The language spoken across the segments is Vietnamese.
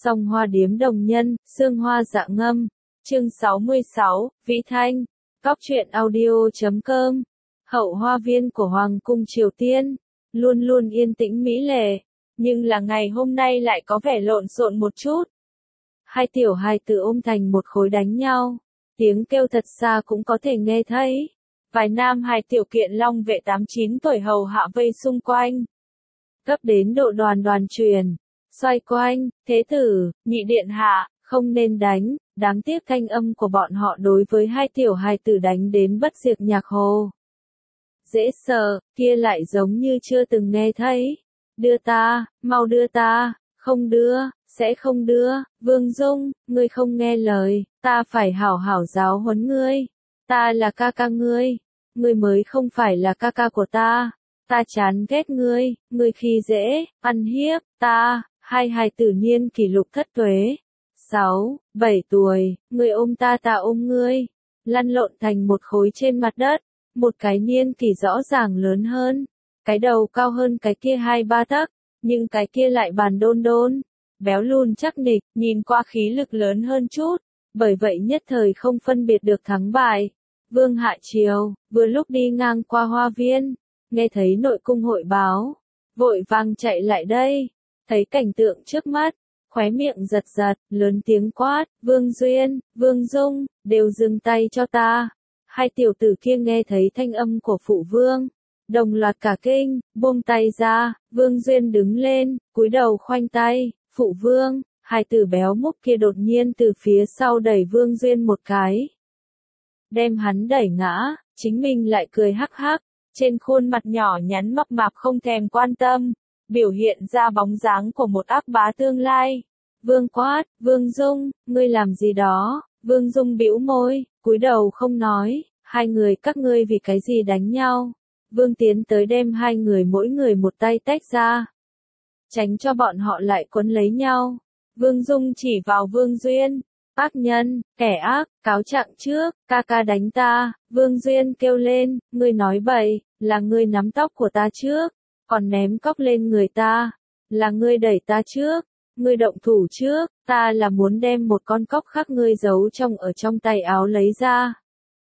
Song Hoa Điếm Đồng Nhân, Sương Hoa Dạ Ngâm. Chương 66, Vĩ Thanh. Cóc truyện audio.com. Hậu hoa viên của Hoàng cung Triều Tiên, luôn luôn yên tĩnh mỹ lệ, nhưng là ngày hôm nay lại có vẻ lộn xộn một chút. Hai tiểu hài tử ôm thành một khối đánh nhau, tiếng kêu thật xa cũng có thể nghe thấy. Vài nam hài tiểu kiện long vệ 8-9 tuổi hầu hạ vây xung quanh. Cấp đến độ đoàn truyền, xoay quanh, thế tử, nhị điện hạ, không nên đánh, đáng tiếc thanh âm của bọn họ đối với hai tiểu hài tử đánh đến bất diệt nhạc hồ. Dễ sợ, kia lại giống như chưa từng nghe thấy. Đưa ta, mau đưa ta, không đưa, sẽ không đưa, Vương Dung, ngươi không nghe lời, ta phải hảo hảo giáo huấn ngươi. Ta là ca ca ngươi mới không phải là ca ca của ta chán ghét ngươi khi dễ, ăn hiếp, ta, hai hài tử niên kỷ lục thất tuế. 6, 7 tuổi, ngươi ôm ta ôm ngươi, lăn lộn thành một khối trên mặt đất. Một cái niên kỷ rõ ràng lớn hơn, cái đầu cao hơn cái kia 2-3 tấc, nhưng cái kia lại bàn đôn, béo lùn chắc nịch, nhìn qua khí lực lớn hơn chút, bởi vậy nhất thời không phân biệt được thắng bại. Vương Hạ Triều, vừa lúc đi ngang qua hoa viên, nghe thấy nội cung hội báo, vội vàng chạy lại đây, thấy cảnh tượng trước mắt, khóe miệng giật, lớn tiếng quát, Vương Duyên, Vương Dung, đều dừng tay cho ta. Hai tiểu tử kia nghe thấy thanh âm của phụ vương, đồng loạt cả kinh, buông tay ra, Vương Duyên đứng lên, cúi đầu khoanh tay, phụ vương, hai tử béo múp kia đột nhiên từ phía sau đẩy Vương Duyên một cái. Đem hắn đẩy ngã, chính mình lại cười hắc hắc, trên khuôn mặt nhỏ nhắn mập mạp không thèm quan tâm, biểu hiện ra bóng dáng của một ác bá tương lai. Vương quát, Vương Dung, ngươi làm gì đó? Vương Dung bĩu môi, cúi đầu không nói, hai người các ngươi vì cái gì đánh nhau? Vương tiến tới đem hai người mỗi người một tay tách ra, tránh cho bọn họ lại quấn lấy nhau. Vương Dung chỉ vào Vương Duyên, ác nhân, kẻ ác, cáo trạng trước, ca ca đánh ta. Vương Duyên kêu lên, ngươi nói bậy, là ngươi nắm tóc của ta trước, còn ném cóc lên người ta, là ngươi đẩy ta trước. Ngươi động thủ trước, ta là muốn đem một con cóc khác ngươi giấu ở trong tay áo lấy ra.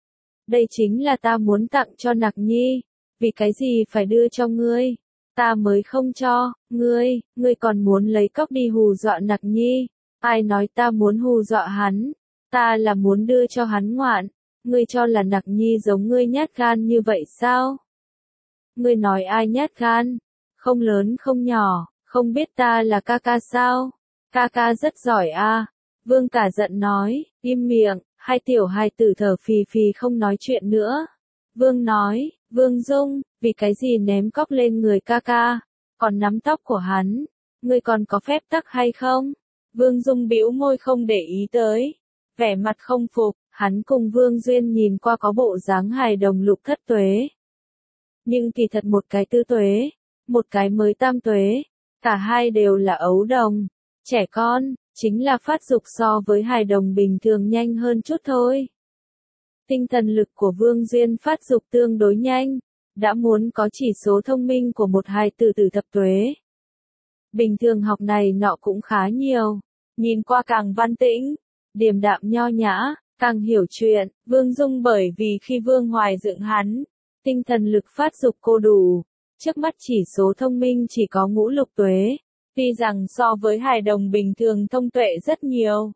Đây chính là ta muốn tặng cho Nặc Nhi, vì cái gì phải đưa cho ngươi, ta mới không cho, ngươi còn muốn lấy cóc đi hù dọa Nặc Nhi, ai nói ta muốn hù dọa hắn, ta là muốn đưa cho hắn ngoạn, ngươi cho là Nặc Nhi giống ngươi nhát gan như vậy sao? Ngươi nói ai nhát gan, không lớn không nhỏ. Không biết ta là ca ca sao? Ca ca rất giỏi a. Vương cả giận nói, im miệng, hai tiểu hài tử thở phì phì không nói chuyện nữa. Vương nói, Vương Dung, vì cái gì ném cóc lên người ca ca, còn nắm tóc của hắn, ngươi còn có phép tắc hay không? Vương Dung bĩu môi không để ý tới, vẻ mặt không phục, hắn cùng Vương Duyên nhìn qua có bộ dáng hài đồng lục thất tuế. Nhưng kỳ thật một cái tư tuế, một cái mới tam tuế. Cả hai đều là ấu đồng, trẻ con, chính là phát dục so với hài đồng bình thường nhanh hơn chút thôi. Tinh thần lực của Vương Duyên phát dục tương đối nhanh, đã muốn có chỉ số thông minh của một hài tử từ thập tuế. Bình thường học này nọ cũng khá nhiều, nhìn qua càng văn tĩnh, điềm đạm nho nhã, càng hiểu chuyện. Vương Dung bởi vì khi Vương Hoài dựng hắn, tinh thần lực phát dục cô đủ. Trước mắt chỉ số thông minh chỉ có ngũ lục tuế, tuy rằng so với hài đồng bình thường thông tuệ rất nhiều.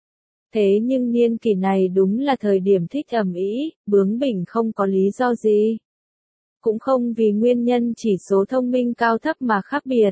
Thế nhưng niên kỷ này đúng là thời điểm thích ầm ĩ, bướng bỉnh không có lý do gì. Cũng không vì nguyên nhân chỉ số thông minh cao thấp mà khác biệt.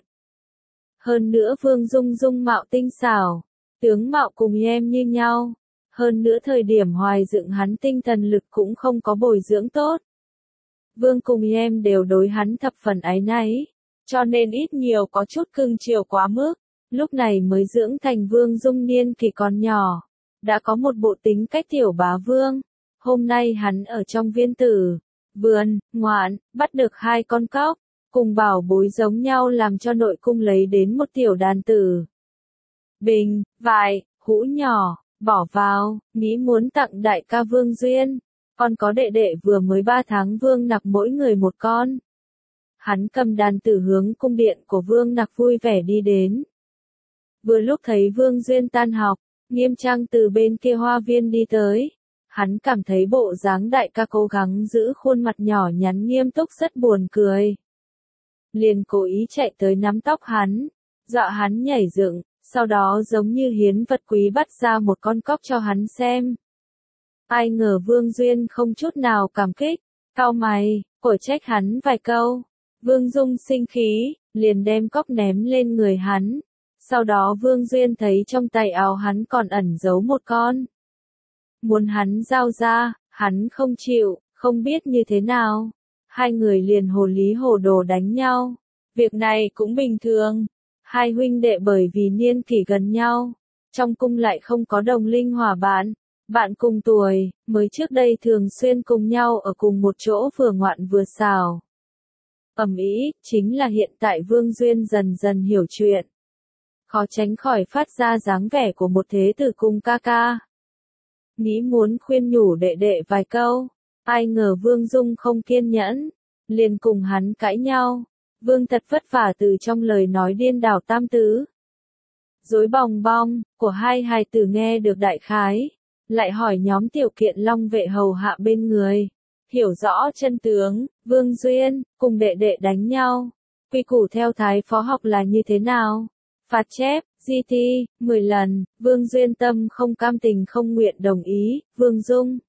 Hơn nữa Vương Dung dung mạo tinh xảo, tướng mạo cùng em như nhau. Hơn nữa thời điểm Hoài dựng hắn tinh thần lực cũng không có bồi dưỡng tốt. Vương cùng em đều đối hắn thập phần áy náy, cho nên ít nhiều có chút cưng chiều quá mức, lúc này mới dưỡng thành Vương Dung niên kỷ còn nhỏ, đã có một bộ tính cách tiểu bá vương. Hôm nay hắn ở trong viên tử, vườn, ngoạn, bắt được 2 con cóc, cùng bảo bối giống nhau làm cho nội cung lấy đến một tiểu đàn tử. Bình, vải, hũ nhỏ, bỏ vào, nghĩ muốn tặng đại ca Vương Duyên. Còn có đệ đệ vừa mới 3 tháng Vương Nặc mỗi người một con. Hắn cầm đàn tử hướng cung điện của Vương Nặc vui vẻ đi đến. Vừa lúc thấy Vương Duyên tan học, Nghiêm Trang từ bên kia hoa viên đi tới. Hắn cảm thấy bộ dáng đại ca cố gắng giữ khuôn mặt nhỏ nhắn nghiêm túc rất buồn cười. Liền cố ý chạy tới nắm tóc hắn, dọa hắn nhảy dựng, sau đó giống như hiến vật quý bắt ra một con cóc cho hắn xem. Ai ngờ Vương Duyên không chút nào cảm kích, cau mày, cổ trách hắn vài câu. Vương Dung sinh khí, liền đem cóc ném lên người hắn. Sau đó Vương Duyên thấy trong tay áo hắn còn ẩn giấu một con. Muốn hắn giao ra, hắn không chịu, không biết như thế nào. Hai người liền hồ lý hồ đồ đánh nhau. Việc này cũng bình thường. Hai huynh đệ bởi vì niên kỷ gần nhau. Trong cung lại không có đồng linh hòa bạn. Bạn cùng tuổi, mới trước đây thường xuyên cùng nhau ở cùng một chỗ vừa ngoạn vừa xào. Ầm ĩ, chính là hiện tại Vương Duyên dần dần hiểu chuyện. Khó tránh khỏi phát ra dáng vẻ của một thế tử cùng ca ca. Nghĩ muốn khuyên nhủ đệ đệ vài câu, ai ngờ Vương Dung không kiên nhẫn, liền cùng hắn cãi nhau. Vương thật vất vả từ trong lời nói điên đảo tam tứ. Dối bòng bong, của hai hài tử nghe được đại khái, lại hỏi nhóm tiểu kiện long vệ hầu hạ bên người. Hiểu rõ chân tướng, Vương Duyên, cùng đệ đệ đánh nhau. Quy củ theo thái phó học là như thế nào? Phạt chép, GT, 10 lần, Vương Duyên tâm không cam tình không nguyện đồng ý, Vương Dung.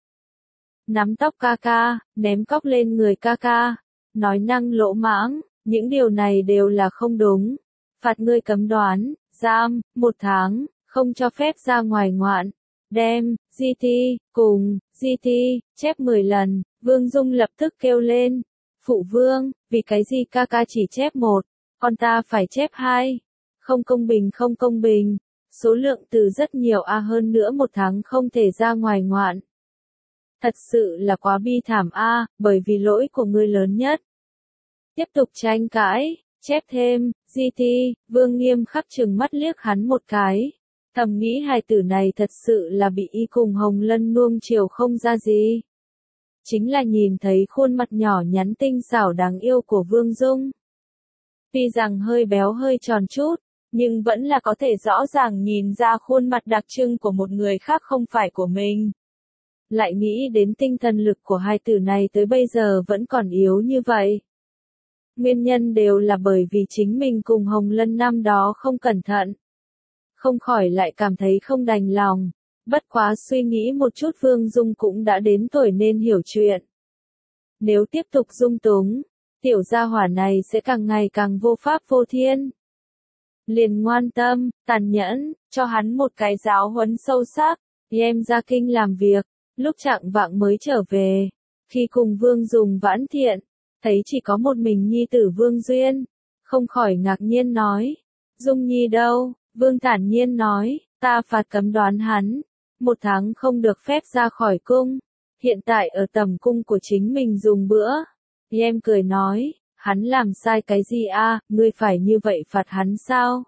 Nắm tóc ca ca, ném cóc lên người ca ca, nói năng lỗ mãng, những điều này đều là không đúng. Phạt ngươi cấm đoán, giam, 1 tháng, không cho phép ra ngoài ngoạn. Đem, GT, cùng, GT, chép 10 lần, Vương Dung lập tức kêu lên. Phụ vương, vì cái gì ca ca chỉ chép 1, còn ta phải chép 2. Không công bình không công bình. Số lượng từ rất nhiều hơn nữa 1 tháng không thể ra ngoài ngoạn. Thật sự là quá bi thảm bởi vì lỗi của ngươi lớn nhất. Tiếp tục tranh cãi, chép thêm, GT, Vương nghiêm khắc trừng mắt liếc hắn một cái. Thầm nghĩ hài tử này thật sự là bị y cùng Hồng Lân nuông chiều không ra gì. Chính là nhìn thấy khuôn mặt nhỏ nhắn tinh xảo đáng yêu của Vương Dung. Tuy rằng hơi béo hơi tròn chút, nhưng vẫn là có thể rõ ràng nhìn ra khuôn mặt đặc trưng của một người khác không phải của mình. Lại nghĩ đến tinh thần lực của hai tử này tới bây giờ vẫn còn yếu như vậy. Nguyên nhân đều là bởi vì chính mình cùng Hồng Lân năm đó không cẩn thận. Không khỏi lại cảm thấy không đành lòng. Bất quá suy nghĩ một chút Vương Dung cũng đã đến tuổi nên hiểu chuyện. Nếu tiếp tục dung túng, tiểu gia hỏa này sẽ càng ngày càng vô pháp vô thiên. Liền ngoan tâm, tàn nhẫn, cho hắn một cái giáo huấn sâu sắc. Em ra kinh làm việc, lúc chạng vạng mới trở về. Khi cùng Vương Dùng vãn thiện, thấy chỉ có một mình nhi tử Vương Duyên. Không khỏi ngạc nhiên nói. Dung nhi đâu? Vương thản nhiên nói, ta phạt cấm đoán hắn. 1 tháng không được phép ra khỏi cung. Hiện tại ở tầm cung của chính mình dùng bữa. Em cười nói, hắn làm sai cái gì ngươi phải như vậy phạt hắn sao?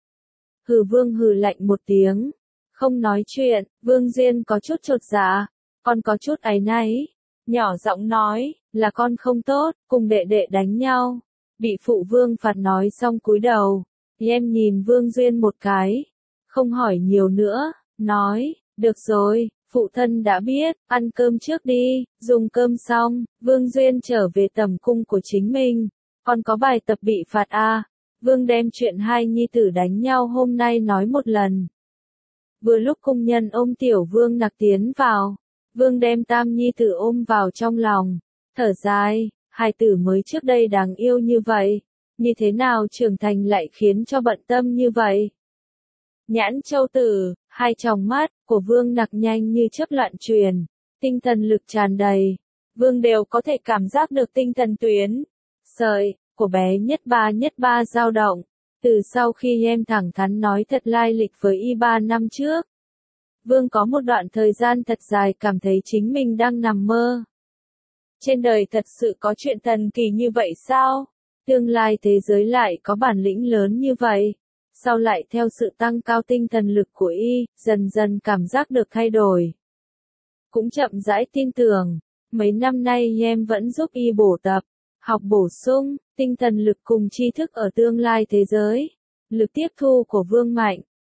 Hừ Vương hừ lạnh một tiếng. Không nói chuyện, Vương Duyên có chút chột dạ, con có chút áy náy. Nhỏ giọng nói, là con không tốt, cùng đệ đệ đánh nhau. Bị phụ Vương phạt nói xong cúi đầu. Em nhìn Vương Duyên một cái. Không hỏi nhiều nữa, nói, được rồi, phụ thân đã biết, ăn cơm trước đi, dùng cơm xong, Vương Duyên trở về tầm cung của chính mình. Còn có bài tập bị phạt Vương đem chuyện hai nhi tử đánh nhau hôm nay nói một lần. Vừa lúc cung nhân ôm tiểu Vương Nặc tiến vào, Vương đem tam nhi tử ôm vào trong lòng, thở dài, hai tử mới trước đây đáng yêu như vậy, như thế nào trưởng thành lại khiến cho bận tâm như vậy. Nhãn châu tử, hai tròng mắt của Vương Nặc nhanh như chớp loạn truyền, tinh thần lực tràn đầy, Vương đều có thể cảm giác được tinh thần tuyến, sợi của bé nhất ba dao động. Từ sau khi em thẳng thắn nói thật lai lịch với y 3 năm trước, Vương có một đoạn thời gian thật dài cảm thấy chính mình đang nằm mơ. Trên đời thật sự có chuyện thần kỳ như vậy sao? Tương lai thế giới lại có bản lĩnh lớn như vậy? Sau lại theo sự tăng cao tinh thần lực của y, dần dần cảm giác được thay đổi. Cũng chậm rãi tin tưởng, mấy năm nay em vẫn giúp y bổ tập, học bổ sung, tinh thần lực cùng tri thức ở tương lai thế giới. Lực tiếp thu của Vương mạnh,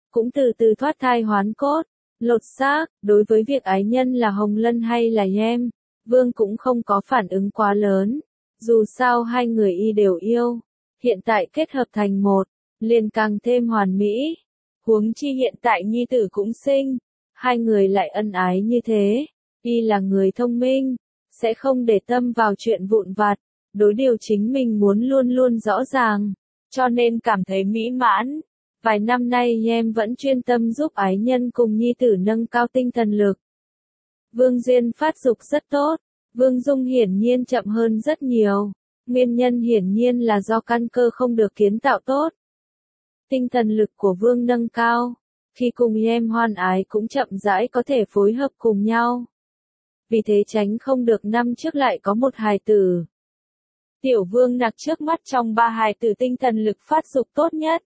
cũng từ từ thoát thai hoán cốt, lột xác. Đối với việc ái nhân là Hồng Lân hay là Em, Vương cũng không có phản ứng quá lớn. Dù sao hai người y đều yêu, hiện tại kết hợp thành một, liền càng thêm hoàn mỹ. Huống chi hiện tại nhi tử cũng sinh, hai người lại ân ái như thế. Y là người thông minh, sẽ không để tâm vào chuyện vụn vặt, đối điều chính mình muốn luôn luôn rõ ràng, cho nên cảm thấy mỹ mãn. Vài năm nay em vẫn chuyên tâm giúp ái nhân cùng nhi tử nâng cao tinh thần lực. Vương duyên phát dục rất tốt, Vương Dung hiển nhiên chậm hơn rất nhiều. Nguyên nhân hiển nhiên là do căn cơ không được kiến tạo tốt. Tinh thần lực của Vương nâng cao, khi cùng em hoan ái cũng chậm rãi có thể phối hợp cùng nhau. Vì thế tránh không được năm trước lại có một hài tử. Tiểu Vương nặc trước mắt trong ba hài tử tinh thần lực phát dục tốt nhất.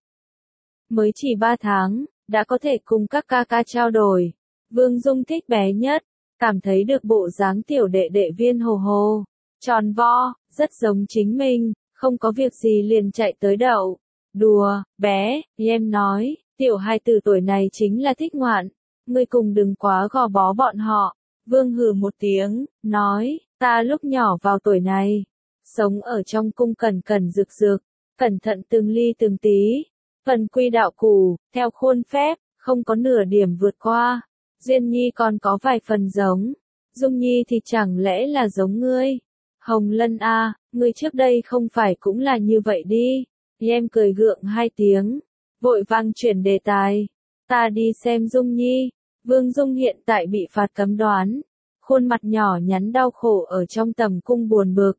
Mới chỉ 3 tháng, đã có thể cùng các ca ca trao đổi. Vương Dung thích bé nhất, cảm thấy được bộ dáng tiểu đệ đệ viên hồ hồ, tròn vo, rất giống chính mình, không có việc gì liền chạy tới đậu. Đùa, bé, em nói, tiểu hài tử tuổi này chính là thích ngoạn, ngươi cùng đừng quá gò bó bọn họ. Vương hừ một tiếng, nói, ta lúc nhỏ vào tuổi này, sống ở trong cung cẩn cẩn rực rực, cẩn thận từng ly từng tí, phần quy đạo củ, theo khuôn phép, không có nửa điểm vượt qua. Duyên Nhi còn có vài phần giống, Dung Nhi thì chẳng lẽ là giống ngươi? Hồng Lân a, ngươi trước đây không phải cũng là như vậy đi. Em cười gượng 2 tiếng, vội vàng chuyển đề tài. Ta đi xem Dung Nhi. Vương Dung hiện tại bị phạt cấm đoán, khuôn mặt nhỏ nhắn đau khổ ở trong tầm cung buồn bực.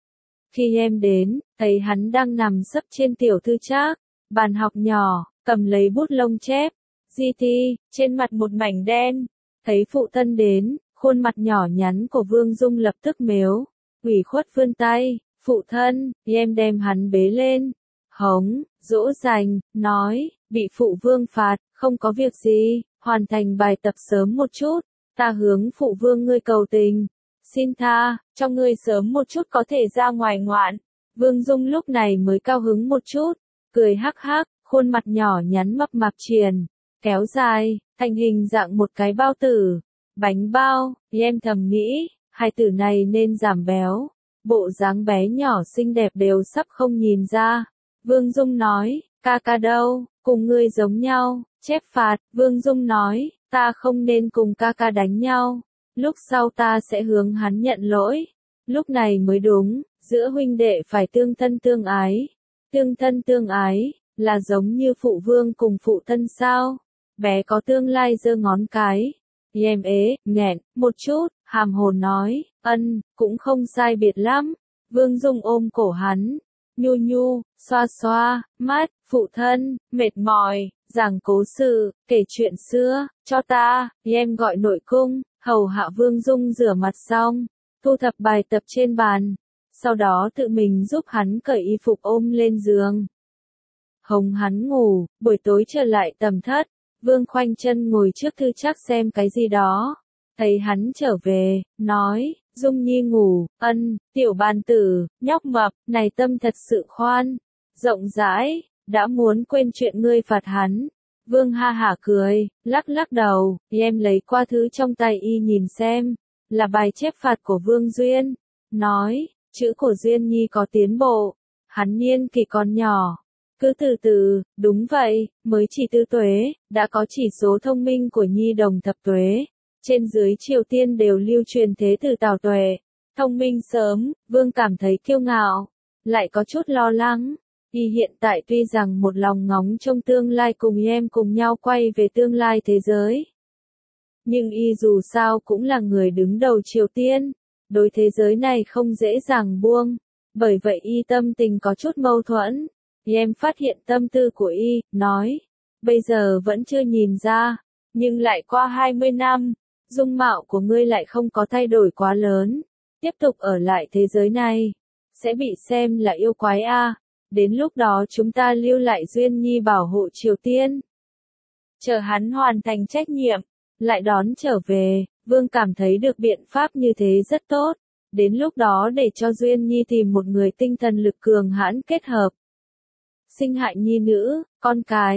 Khi em đến, thấy hắn đang nằm sấp trên tiểu thư trác, bàn học nhỏ, cầm lấy bút lông chép. Di Ti, trên mặt một mảnh đen. Thấy phụ thân đến, khuôn mặt nhỏ nhắn của Vương Dung lập tức mếu, ủy khuất vươn tay, phụ thân, em đem hắn bế lên, hống, dỗ dành, nói, bị phụ vương phạt, không có việc gì, hoàn thành bài tập sớm một chút, ta hướng phụ vương ngươi cầu tình, xin tha, cho ngươi sớm một chút có thể ra ngoài ngoạn. Vương Dung lúc này mới cao hứng một chút, cười hắc hắc, khuôn mặt nhỏ nhắn mập mạp triền, kéo dài, thành hình dạng một cái bao tử, bánh bao. Em thầm nghĩ, hai tử này nên giảm béo, bộ dáng bé nhỏ xinh đẹp đều sắp không nhìn ra. Vương Dung nói, ca ca đâu, cùng ngươi giống nhau, chép phạt. Vương Dung nói, ta không nên cùng ca ca đánh nhau, lúc sau ta sẽ hướng hắn nhận lỗi, lúc này mới đúng, giữa huynh đệ phải tương thân tương ái. Tương thân tương ái, là giống như phụ vương cùng phụ thân sao? Bé có tương lai giơ ngón cái. Em ế, nghẹn, một chút, hàm hồn nói, cũng không sai biệt lắm. Vương Dung ôm cổ hắn, nhu nhu, xoa xoa, mắt, phụ thân, mệt mỏi, giảng cố sự, kể chuyện xưa, cho ta. Em gọi nội cung, hầu hạ Vương Dung rửa mặt xong, thu thập bài tập trên bàn, sau đó tự mình giúp hắn cởi y phục ôm lên giường. Hống hắn ngủ, buổi tối trở lại tầm thất, Vương khoanh chân ngồi trước thư trác xem cái gì đó. Thấy hắn trở về, nói, Dung Nhi ngủ, tiểu bàn tử, nhóc mập, này tâm thật sự khoan, rộng rãi, đã muốn quên chuyện ngươi phạt hắn. Vương ha hả cười, lắc lắc đầu, em lấy qua thứ trong tay y nhìn xem, là bài chép phạt của Vương Duyên, nói, chữ của Duyên Nhi có tiến bộ, hắn niên kỷ còn nhỏ. Cứ từ từ, đúng vậy, mới chỉ 4 tuế, đã có chỉ số thông minh của nhi đồng thập tuế. Trên dưới Triều Tiên đều lưu truyền thế tử Tào Tuệ. Thông minh sớm, Vương cảm thấy kiêu ngạo, lại có chút lo lắng. Y hiện tại tuy rằng một lòng ngóng trông tương lai cùng em cùng nhau quay về tương lai thế giới. Nhưng y dù sao cũng là người đứng đầu Triều Tiên, đối thế giới này không dễ dàng buông. Bởi vậy y tâm tình có chút mâu thuẫn. Em phát hiện tâm tư của y, nói, bây giờ vẫn chưa nhìn ra, nhưng lại qua 20 năm, dung mạo của ngươi lại không có thay đổi quá lớn, tiếp tục ở lại thế giới này, sẽ bị xem là yêu quái a. Đến lúc đó chúng ta lưu lại Duyên Nhi bảo hộ Triều Tiên. Chờ hắn hoàn thành trách nhiệm, lại đón trở về. Vương cảm thấy được biện pháp như thế rất tốt, đến lúc đó để cho Duyên Nhi tìm một người tinh thần lực cường hãn kết hợp. Sinh hại nhi nữ, con cái,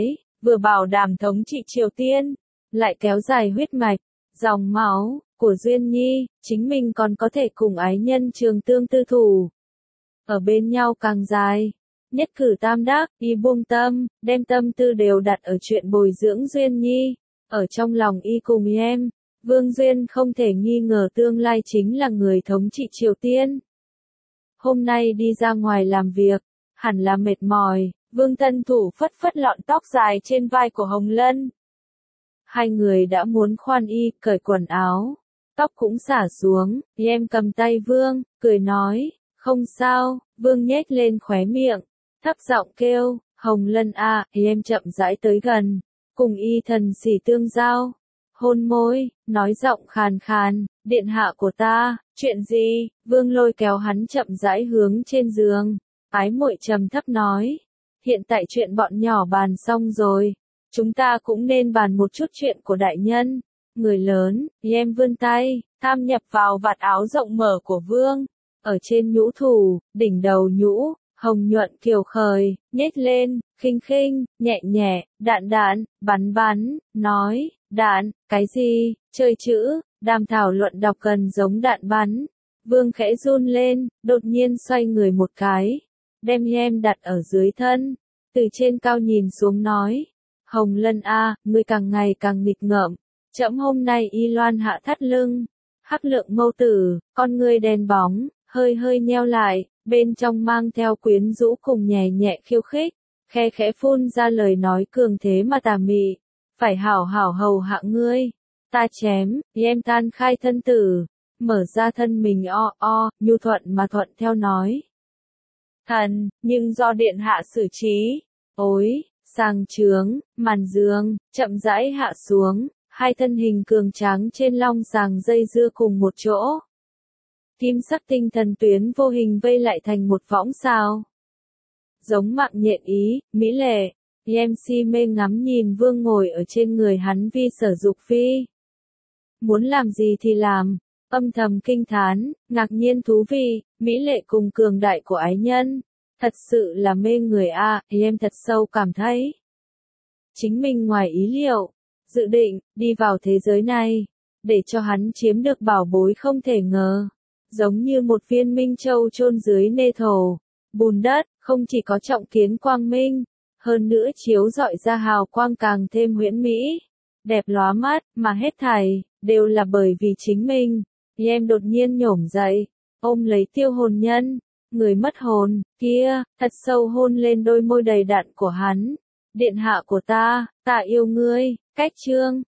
vừa bảo đảm thống trị Triều Tiên, lại kéo dài huyết mạch, dòng máu của Duyên Nhi, chính mình còn có thể cùng ái nhân Trường Tương tư thủ. Ở bên nhau càng dài, nhất cử tam đắc, y buông tâm, đem tâm tư đều đặt ở chuyện bồi dưỡng Duyên Nhi. Ở trong lòng y cùng em, Vương Duyên không thể nghi ngờ tương lai chính là người thống trị Triều Tiên. Hôm nay đi ra ngoài làm việc, hẳn là mệt mỏi, Vương Tân Thủ phất phất lọn tóc dài trên vai của Hồng Lân. Hai người đã muốn khoan y, cởi quần áo, tóc cũng xả xuống, em cầm tay Vương, cười nói, không sao, Vương nhếch lên khóe miệng, thấp giọng kêu, Hồng Lân à, em chậm rãi tới gần, cùng y thần xỉ tương giao, hôn môi, nói giọng khàn khàn, điện hạ của ta, chuyện gì, Vương lôi kéo hắn chậm rãi hướng trên giường, ái muội trầm thấp nói, hiện tại chuyện bọn nhỏ bàn xong rồi, chúng ta cũng nên bàn một chút chuyện của đại nhân, người lớn, em vươn tay, tham nhập vào vạt áo rộng mở của Vương, ở trên nhũ thủ, đỉnh đầu nhũ, hồng nhuận kiều khởi, nhếch lên, khinh khinh, nhẹ nhẹ, đạn đạn, bắn bắn, nói, đạn, cái gì, chơi chữ, đàm thảo luận đọc gần giống đạn bắn. Vương khẽ run lên, đột nhiên xoay người một cái, đem em đặt ở dưới thân, từ trên cao nhìn xuống nói, Hồng Lân a, ngươi càng ngày càng nghịch ngợm, trẫm hôm nay y loan hạ thắt lưng, hắc lượng mâu tử, con ngươi đen bóng, hơi hơi nheo lại, bên trong mang theo quyến rũ cùng nhẹ nhẹ khiêu khích, khe khẽ phun ra lời nói cường thế mà tà mị, phải hảo hảo hầu hạ ngươi, ta chém, em tan khai thân tử, mở ra thân mình nhu thuận mà thuận theo nói. Thần, nhưng do điện hạ xử trí, ối, sàng trướng, màn giường, chậm rãi hạ xuống, hai thân hình cường tráng trên long sàng dây dưa cùng một chỗ. Kim sắc tinh thần tuyến vô hình vây lại thành một võng sao. Giống mạng nhện ý, mỹ lệ, em si mê ngắm nhìn Vương ngồi ở trên người hắn vi sở dục phi. Muốn làm gì thì làm, âm thầm kinh thán, ngạc nhiên thú vị, mỹ lệ cùng cường đại của ái nhân. Thật sự là mê người a, em thật sâu cảm thấy. Chính mình ngoài ý liệu, dự định, đi vào thế giới này, để cho hắn chiếm được bảo bối không thể ngờ. Giống như một viên minh châu chôn dưới nê thổ, bùn đất, không chỉ có trọng kiến quang minh, hơn nữa chiếu rọi ra hào quang càng thêm huyễn mỹ, đẹp lóa mắt, mà hết thảy, đều là bởi vì chính mình. Em đột nhiên nhổm dậy, ôm lấy Tiêu Hồn Nhân, người mất hồn, kia, thật sâu hôn lên đôi môi đầy đặn của hắn. Điện hạ của ta yêu ngươi, cách chương.